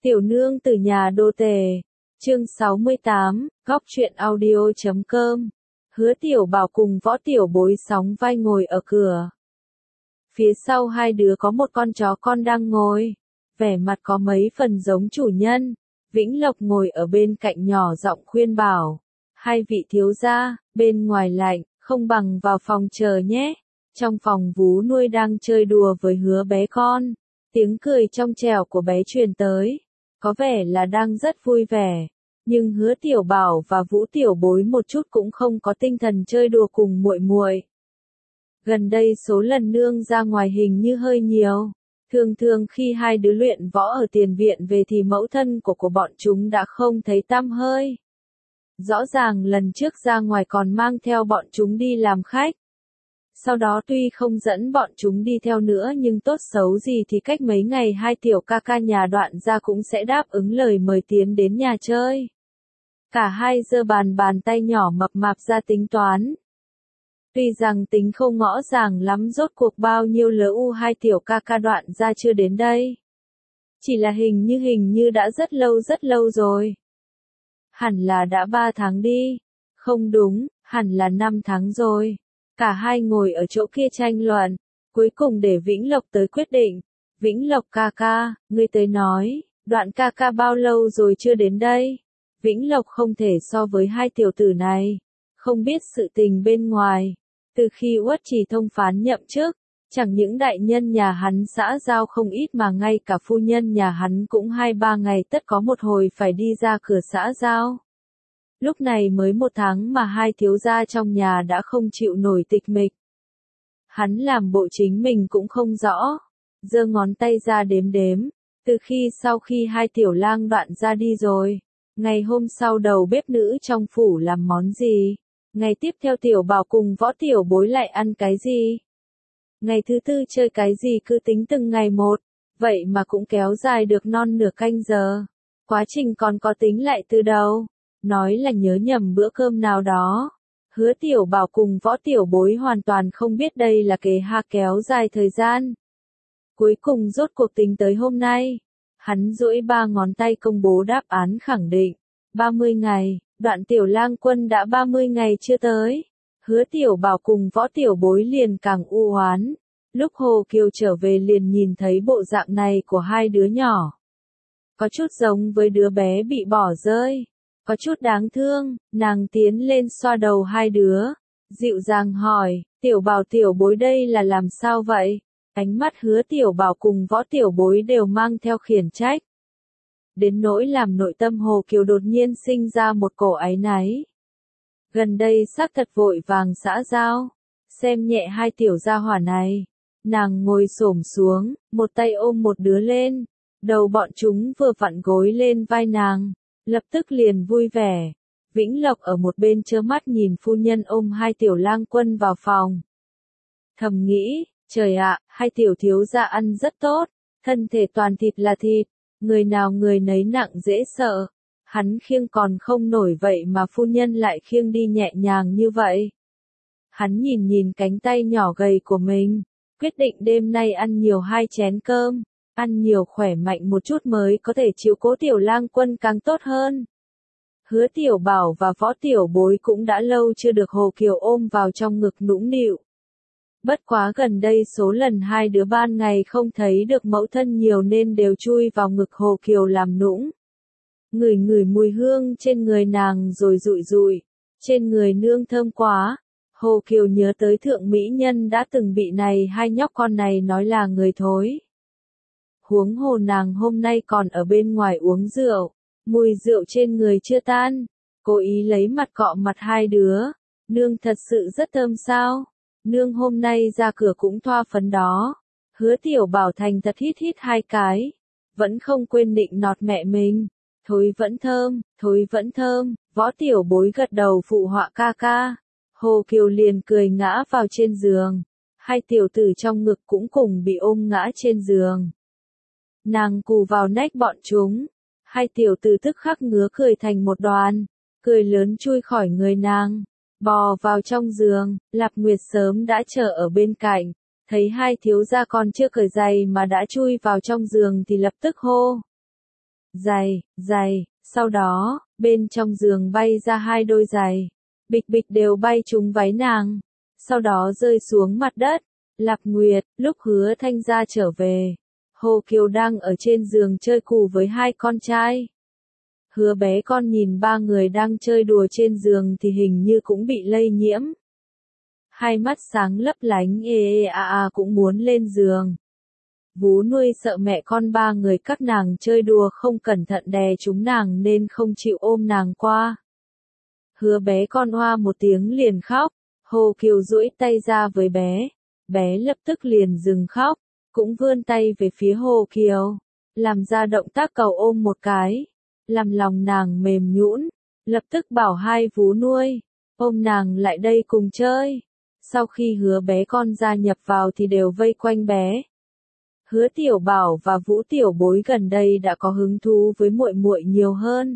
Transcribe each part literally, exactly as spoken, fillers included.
Tiểu nương từ nhà đô tề. Chương sáu mươi tám, góc truyện audio chấm com. Hứa Tiểu Bảo cùng Võ Tiểu Bối sóng vai ngồi ở cửa. Phía sau hai đứa có một con chó con đang ngồi, vẻ mặt có mấy phần giống chủ nhân. Vĩnh Lộc ngồi ở bên cạnh nhỏ giọng khuyên bảo, hai vị thiếu gia, bên ngoài lạnh, không bằng vào phòng chờ nhé. Trong phòng Vú Nuôi đang chơi đùa với Hứa bé con, tiếng cười trong trẻo của bé truyền tới, có vẻ là đang rất vui vẻ. Nhưng Hứa Tiểu Bảo và Vũ Tiểu Bối một chút cũng không có tinh thần chơi đùa cùng muội muội. Gần đây số lần nương ra ngoài hình như hơi nhiều. Thường thường khi hai đứa luyện võ ở tiền viện về thì mẫu thân của của bọn chúng đã không thấy tăm hơi. Rõ ràng lần trước ra ngoài còn mang theo bọn chúng đi làm khách. Sau đó tuy không dẫn bọn chúng đi theo nữa nhưng tốt xấu gì thì cách mấy ngày hai tiểu ca ca nhà Đoạn gia cũng sẽ đáp ứng lời mời tiến đến nhà chơi. Cả hai giơ bàn bàn tay nhỏ mập mạp ra tính toán. Tuy rằng tính không ngõ ràng lắm rốt cuộc bao nhiêu lỡ u hai tiểu ca ca Đoạn gia chưa đến đây. Chỉ là hình như hình như đã rất lâu rất lâu rồi. Hẳn là đã ba tháng đi. Không đúng, hẳn là năm tháng rồi. Cả hai ngồi ở chỗ kia tranh luận, cuối cùng để Vĩnh Lộc tới quyết định. Vĩnh Lộc ca ca, ngươi tới nói, Đoạn ca ca bao lâu rồi chưa đến đây? Vĩnh Lộc không thể so với hai tiểu tử này, không biết sự tình bên ngoài. Từ khi Uất Trì thông phán nhậm chức, chẳng những đại nhân nhà hắn xã giao không ít mà ngay cả phu nhân nhà hắn cũng hai ba ngày tất có một hồi phải đi ra cửa xã giao. Lúc này mới một tháng mà hai thiếu gia trong nhà đã không chịu nổi tịch mịch. Hắn làm bộ chính mình cũng không rõ, giơ ngón tay ra đếm đếm, từ khi sau khi hai tiểu lang Đoạn ra đi rồi. Ngày hôm sau đầu bếp nữ trong phủ làm món gì? Ngày tiếp theo Tiểu Bảo cùng Võ Tiểu Bối lại ăn cái gì? Ngày thứ tư chơi cái gì cứ tính từng ngày một, vậy mà cũng kéo dài được non nửa canh giờ. Quá trình còn có tính lại từ đầu, nói là nhớ nhầm bữa cơm nào đó. Hứa Tiểu Bảo cùng Võ Tiểu Bối hoàn toàn không biết đây là kế ha kéo dài thời gian. Cuối cùng rốt cuộc tính tới hôm nay. Hắn duỗi ba ngón tay công bố đáp án khẳng định. ba mươi ngày, Đoạn tiểu lang quân đã ba mươi ngày chưa tới. Hứa Tiểu Bảo cùng Võ Tiểu Bối liền càng u oán. Lúc Hồ Kiều trở về liền nhìn thấy bộ dạng này của hai đứa nhỏ. Có chút giống với đứa bé bị bỏ rơi. Có chút đáng thương, nàng tiến lên xoa đầu hai đứa. Dịu dàng hỏi, Tiểu Bảo Tiểu Bối đây là làm sao vậy? Ánh mắt Hứa Tiểu Bảo cùng Võ Tiểu Bối đều mang theo khiển trách. Đến nỗi làm nội tâm Hồ Kiều đột nhiên sinh ra một cổ áy náy. Gần đây xác thật vội vàng xã giao, xem nhẹ hai tiểu gia hỏa này. Nàng ngồi xổm xuống, một tay ôm một đứa lên, đầu bọn chúng vừa vặn gối lên vai nàng, lập tức liền vui vẻ. Vĩnh Lộc ở một bên trơ mắt nhìn phu nhân ôm hai tiểu lang quân vào phòng. Thầm nghĩ, trời ạ, hai tiểu thiếu gia ăn rất tốt, thân thể toàn thịt là thịt, người nào người nấy nặng dễ sợ. Hắn khiêng còn không nổi vậy mà phu nhân lại khiêng đi nhẹ nhàng như vậy. Hắn nhìn nhìn cánh tay nhỏ gầy của mình, quyết định đêm nay ăn nhiều hai chén cơm, ăn nhiều khỏe mạnh một chút mới có thể chiếu cố tiểu lang quân càng tốt hơn. Hứa Tiểu Bảo và Võ Tiểu Bối cũng đã lâu chưa được Hồ Kiều ôm vào trong ngực nũng nịu. Bất quá gần đây số lần hai đứa ban ngày không thấy được mẫu thân nhiều nên đều chui vào ngực Hồ Kiều làm nũng. Ngửi ngửi mùi hương trên người nàng rồi rụi rụi, trên người nương thơm quá. Hồ Kiều nhớ tới thượng mỹ nhân đã từng bị này hai nhóc con này nói là người thối. Huống hồ nàng hôm nay còn ở bên ngoài uống rượu, mùi rượu trên người chưa tan, cố ý lấy mặt cọ mặt hai đứa. Nương thật sự rất thơm sao? Nương hôm nay ra cửa cũng thoa phấn đó. Hứa Tiểu Bảo thành thật hít hít hai cái, vẫn không quên nịnh nọt mẹ mình. Thối vẫn thơm, thối vẫn thơm. Võ Tiểu Bối gật đầu phụ họa ca ca. Hồ Kiều liền cười ngã vào trên giường. Hai tiểu tử trong ngực cũng cùng bị ôm ngã trên giường. Nàng cù vào nách bọn chúng. Hai tiểu tử tức khắc ngứa cười thành một đoàn. Cười lớn chui khỏi người nàng, bò vào trong giường. Lạp Nguyệt sớm đã chờ ở bên cạnh. Thấy hai thiếu gia còn chưa cởi giày mà đã chui vào trong giường thì lập tức hô. giày, giày, sau đó, bên trong giường bay ra hai đôi giày, bịch bịch đều bay trúng váy nàng, sau đó rơi xuống mặt đất. Lạp Nguyệt, lúc Hứa Thanh Gia trở về, Hồ Kiều đang ở trên giường chơi cù với hai con trai. Hứa bé con nhìn ba người đang chơi đùa trên giường thì hình như cũng bị lây nhiễm. Hai mắt sáng lấp lánh ê ê a a cũng muốn lên giường. Vú nuôi sợ mẹ con ba người các nàng chơi đùa không cẩn thận đè chúng nàng nên không chịu ôm nàng qua. Hứa bé con oa một tiếng liền khóc, Hồ Kiều duỗi tay ra với bé, bé lập tức liền dừng khóc, cũng vươn tay về phía Hồ Kiều, làm ra động tác cầu ôm một cái, làm lòng nàng mềm nhũn, lập tức bảo hai vú nuôi, ôm nàng lại đây cùng chơi. Sau khi Hứa bé con gia nhập vào thì đều vây quanh bé. Hứa Tiểu Bảo và Vũ Tiểu Bối gần đây đã có hứng thú với muội muội nhiều hơn.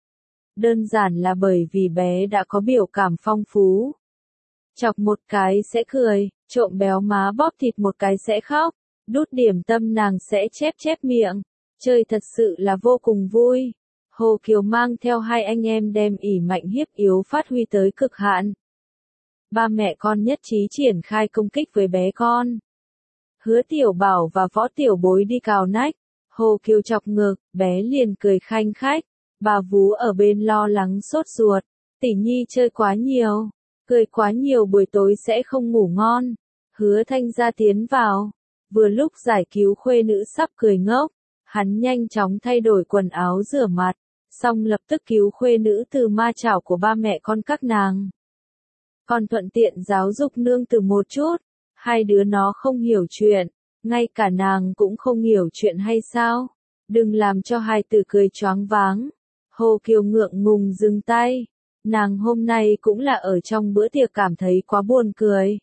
Đơn giản là bởi vì bé đã có biểu cảm phong phú. Chọc một cái sẽ cười, trộm béo má bóp thịt một cái sẽ khóc, đút điểm tâm nàng sẽ chép chép miệng. Chơi thật sự là vô cùng vui. Hồ Kiều mang theo hai anh em đem ỷ mạnh hiếp yếu phát huy tới cực hạn. Ba mẹ con nhất trí triển khai công kích với bé con. Hứa Tiểu Bảo và Võ Tiểu Bối đi cào nách, Hồ Kiều chọc ngực, bé liền cười khanh khách, bà vú ở bên lo lắng sốt ruột, tỷ nhi chơi quá nhiều, cười quá nhiều buổi tối sẽ không ngủ ngon. Hứa Thanh Gia tiến vào, vừa lúc giải cứu khuê nữ sắp cười ngốc, hắn nhanh chóng thay đổi quần áo rửa mặt, xong lập tức cứu khuê nữ từ ma chảo của ba mẹ con các nàng. Còn thuận tiện giáo dục nương từ một chút. Hai đứa nó không hiểu chuyện, ngay cả nàng cũng không hiểu chuyện hay sao? Đừng làm cho hai tử cười choáng váng. Hồ Kiều ngượng ngùng dừng tay. Nàng hôm nay cũng là ở trong bữa tiệc cảm thấy quá buồn cười.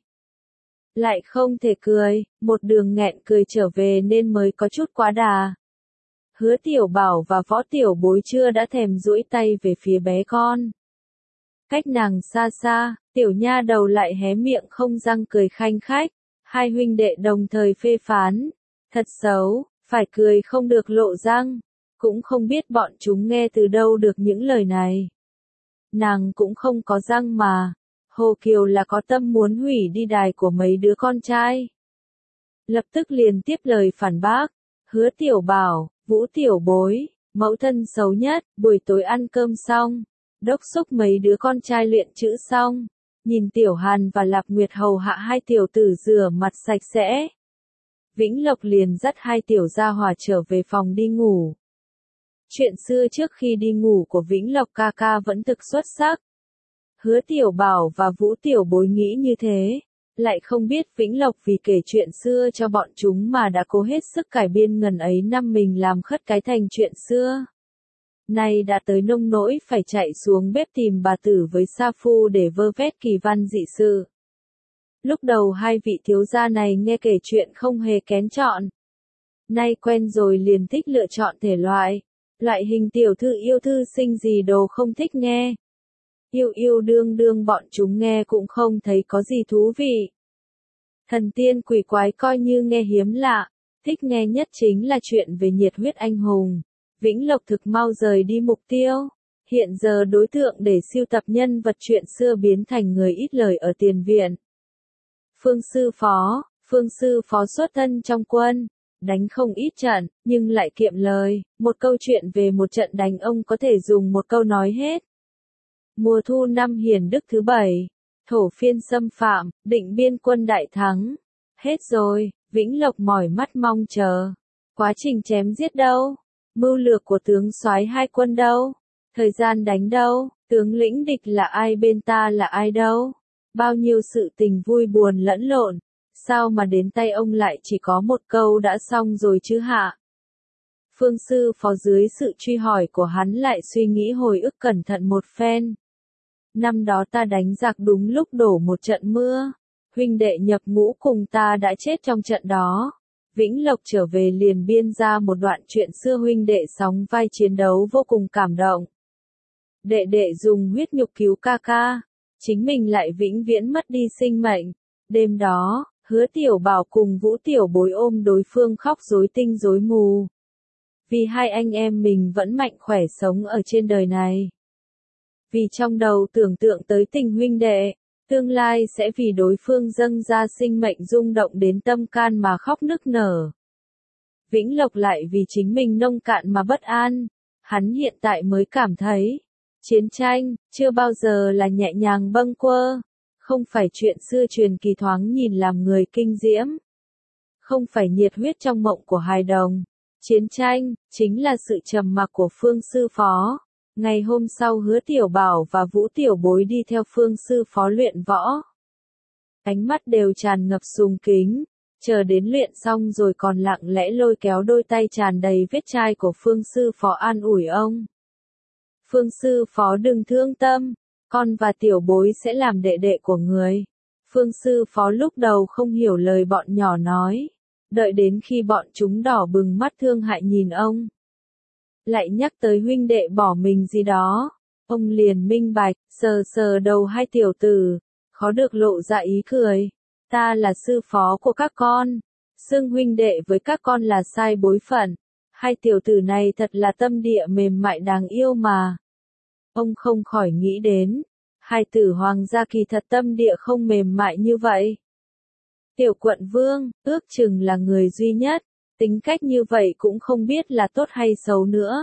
Lại không thể cười, một đường nghẹn cười trở về nên mới có chút quá đà. Hứa Tiểu Bảo và Võ Tiểu Bối chưa đã thèm duỗi tay về phía bé con. Cách nàng xa xa, tiểu nha đầu lại hé miệng không răng cười khanh khách. Hai huynh đệ đồng thời phê phán. Thật xấu, phải cười không được lộ răng. Cũng không biết bọn chúng nghe từ đâu được những lời này. Nàng cũng không có răng mà. Hồ Kiều là có tâm muốn hủy đi đài của mấy đứa con trai. Lập tức liền tiếp lời phản bác. Hứa Tiểu Bảo, Vũ Tiểu Bối, mẫu thân xấu nhất, buổi tối ăn cơm xong. Đốc xúc mấy đứa con trai luyện chữ xong, nhìn Tiểu Hàn và Lạp Nguyệt hầu hạ hai tiểu tử rửa mặt sạch sẽ. Vĩnh Lộc liền dắt hai tiểu gia hỏa trở về phòng đi ngủ. Chuyện xưa trước khi đi ngủ của Vĩnh Lộc ca ca vẫn thực xuất sắc. Hứa Tiểu Bảo và Vũ Tiểu Bối nghĩ như thế, lại không biết Vĩnh Lộc vì kể chuyện xưa cho bọn chúng mà đã cố hết sức cải biên ngần ấy năm mình làm khất cái thành chuyện xưa. Nay đã tới nông nỗi phải chạy xuống bếp tìm bà tử với sa phu để vơ vét kỳ văn dị sự. Lúc đầu hai vị thiếu gia này nghe kể chuyện không hề kén chọn. Nay quen rồi liền thích lựa chọn thể loại. Loại hình tiểu thư yêu thư sinh gì đồ không thích nghe. Yêu yêu đương đương bọn chúng nghe cũng không thấy có gì thú vị. Thần tiên quỷ quái coi như nghe hiếm lạ. Thích nghe nhất chính là chuyện về nhiệt huyết anh hùng. Vĩnh Lộc thực mau rời đi mục tiêu. Hiện giờ đối tượng để siêu tập nhân vật chuyện xưa biến thành người ít lời ở tiền viện. Phương Sư Phó, Phương Sư Phó xuất thân trong quân, đánh không ít trận, nhưng lại kiệm lời. Một câu chuyện về một trận đánh ông có thể dùng một câu nói hết. Mùa thu năm Hiền Đức thứ bảy, thổ phiên xâm phạm, định biên quân đại thắng. Hết rồi, Vĩnh Lộc mỏi mắt mong chờ. Quá trình chém giết đâu? Mưu lược của tướng soái hai quân đâu? Thời gian đánh đâu? Tướng lĩnh địch là ai bên ta là ai đâu? Bao nhiêu sự tình vui buồn lẫn lộn. Sao mà đến tay ông lại chỉ có một câu đã xong rồi chứ hạ? Phương Sư Phó dưới sự truy hỏi của hắn lại suy nghĩ hồi ức cẩn thận một phen. Năm đó ta đánh giặc đúng lúc đổ một trận mưa. Huynh đệ nhập ngũ cùng ta đã chết trong trận đó. Vĩnh Lộc trở về liền biên ra một đoạn chuyện xưa huynh đệ sóng vai chiến đấu vô cùng cảm động. Đệ đệ dùng huyết nhục cứu ca ca, chính mình lại vĩnh viễn mất đi sinh mệnh. Đêm đó, Hứa Tiểu Bảo cùng Vũ Tiểu Bối ôm đối phương khóc rối tinh rối mù. Vì hai anh em mình vẫn mạnh khỏe sống ở trên đời này. Vì trong đầu tưởng tượng tới tình huynh đệ, tương lai sẽ vì đối phương dâng ra sinh mệnh rung động đến tâm can mà khóc nức nở. Vĩnh Lộc lại vì chính mình nông cạn mà bất an, hắn hiện tại mới cảm thấy, chiến tranh, chưa bao giờ là nhẹ nhàng bâng quơ, không phải chuyện xưa truyền kỳ thoáng nhìn làm người kinh diễm, không phải nhiệt huyết trong mộng của hài đồng, chiến tranh, chính là sự trầm mặc của Phương Sư Phó. Ngày hôm sau Hứa Tiểu Bảo và Vũ Tiểu Bối đi theo Phương Sư Phó luyện võ. Ánh mắt đều tràn ngập sùng kính, chờ đến luyện xong rồi còn lặng lẽ lôi kéo đôi tay tràn đầy vết chai của Phương Sư Phó an ủi ông. Phương Sư Phó đừng thương tâm, con và Tiểu Bối sẽ làm đệ đệ của người. Phương Sư Phó lúc đầu không hiểu lời bọn nhỏ nói, đợi đến khi bọn chúng đỏ bừng mắt thương hại nhìn ông. Lại nhắc tới huynh đệ bỏ mình gì đó, ông liền minh bạch, sờ sờ đầu hai tiểu tử, khó được lộ ra ý cười. Ta là sư phó của các con, xưng huynh đệ với các con là sai bối phận. Hai tiểu tử này thật là tâm địa mềm mại đáng yêu mà. Ông không khỏi nghĩ đến, hai tử hoàng gia kỳ thật tâm địa không mềm mại như vậy. Tiểu Quận Vương, ước chừng là người duy nhất, tính cách như vậy cũng không biết là tốt hay xấu nữa.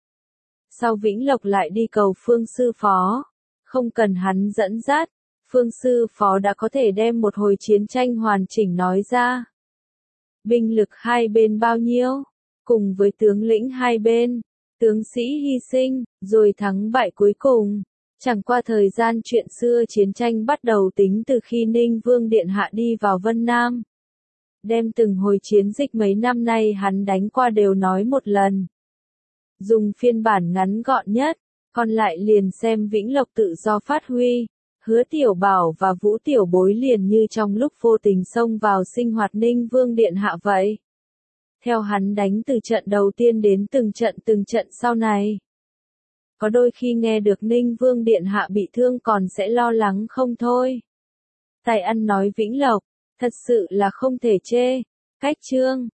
Sau Vĩnh Lộc lại đi cầu Phương Sư Phó, không cần hắn dẫn dắt, Phương Sư Phó đã có thể đem một hồi chiến tranh hoàn chỉnh nói ra. Binh lực hai bên bao nhiêu, cùng với tướng lĩnh hai bên, tướng sĩ hy sinh, rồi thắng bại cuối cùng. Chẳng qua thời gian chuyện xưa chiến tranh bắt đầu tính từ khi Ninh Vương Điện Hạ đi vào Vân Nam. Đem từng hồi chiến dịch mấy năm nay hắn đánh qua đều nói một lần. Dùng phiên bản ngắn gọn nhất, còn lại liền xem Vĩnh Lộc tự do phát huy. Hứa Tiểu Bảo và Vũ Tiểu Bối liền như trong lúc vô tình xông vào sinh hoạt Ninh Vương Điện Hạ vậy. Theo hắn đánh từ trận đầu tiên đến từng trận từng trận sau này. Có đôi khi nghe được Ninh Vương Điện Hạ bị thương còn sẽ lo lắng không thôi. Tài ăn nói Vĩnh Lộc, thật sự là không thể chê. Cách chương